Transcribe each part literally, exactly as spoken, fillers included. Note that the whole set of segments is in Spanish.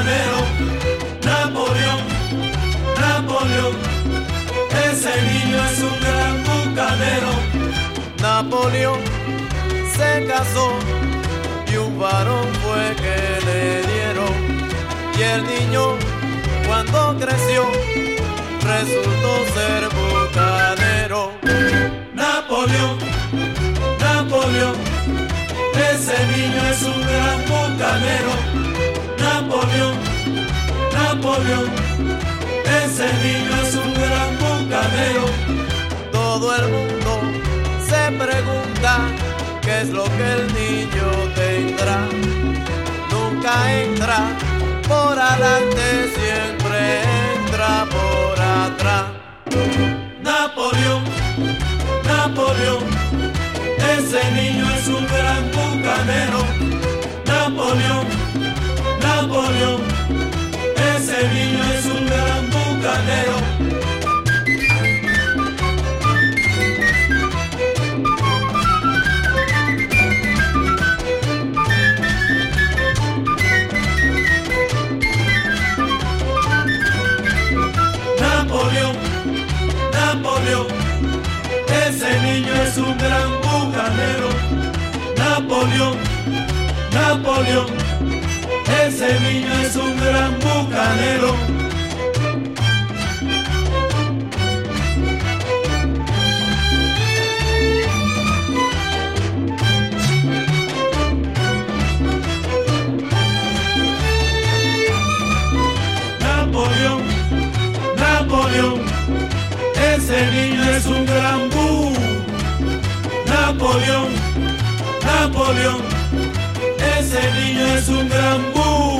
bucanero. Napoleón, Napoleón, ese niño es un gran bucanero. Napoleón se casó y un varón fue que le dieron, y el niño cuando creció resultó ser bucanero. Napoleón, Napoleón, ese niño es un gran bucanero. Napoleón, Napoleón, ese niño es un gran bucanero. Todo el mundo se pregunta qué es lo que el niño tendrá. Nunca entra por adelante, siempre entra por atrás. Napoleón, Napoleón, ese niño es un gran bucanero. Napoleón, Napoleón, ese niño es un gran bucanero. Napoleón, Napoleón, ese niño es un gran bucanero. Napoleón, Napoleón, ese niño es un gran bucanero. Napoleón, Napoleón, ese niño es un gran bu. Napoleón, Napoleón, ese niño es un gran bu.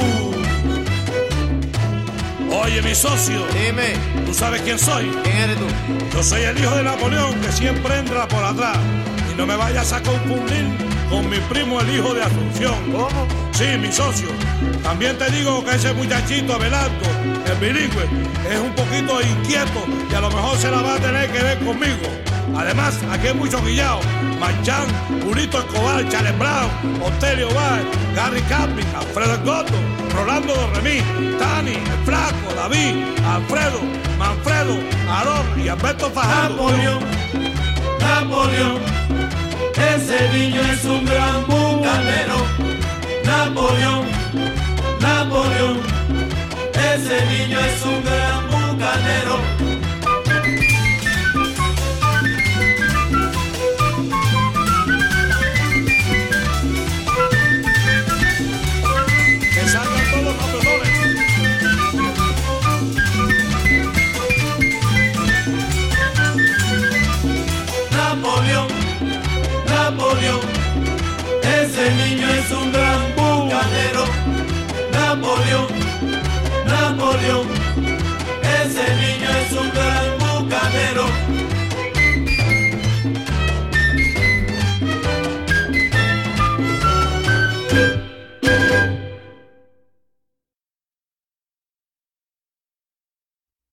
Oye, mi socio, Dime, ¿tú sabes quién soy? ¿quién eres tú? Yo soy el hijo de Napoleón, que siempre entra por atrás. Y no me vayas a confundir con mi primo, el hijo de Asunción. ¿Cómo? Sí, mi socio. También te digo que ese muchachito, Abelardo, el bilingüe, es un poquito inquieto y a lo mejor se la va a tener que ver conmigo. Además, aquí hay muchos guillados: Manchán, Julito Escobar, Charles Brown, Otelio Báez, Gary Camping, Alfredo Goto, Rolando Dorremí, Tani, el Flaco, David, Alfredo, Manfredo, Aarón y Alberto Fajardo. Napoleón, Napoleón, ese niño es un gran bucanero. Napoleón, Napoleón, ese niño es un gran bucanero. Que salgan todos los campeones. Napoleón, Napoleón, ese niño es un gran bucanero. Napoleón, Napoleón, ese niño es un gran bucanero.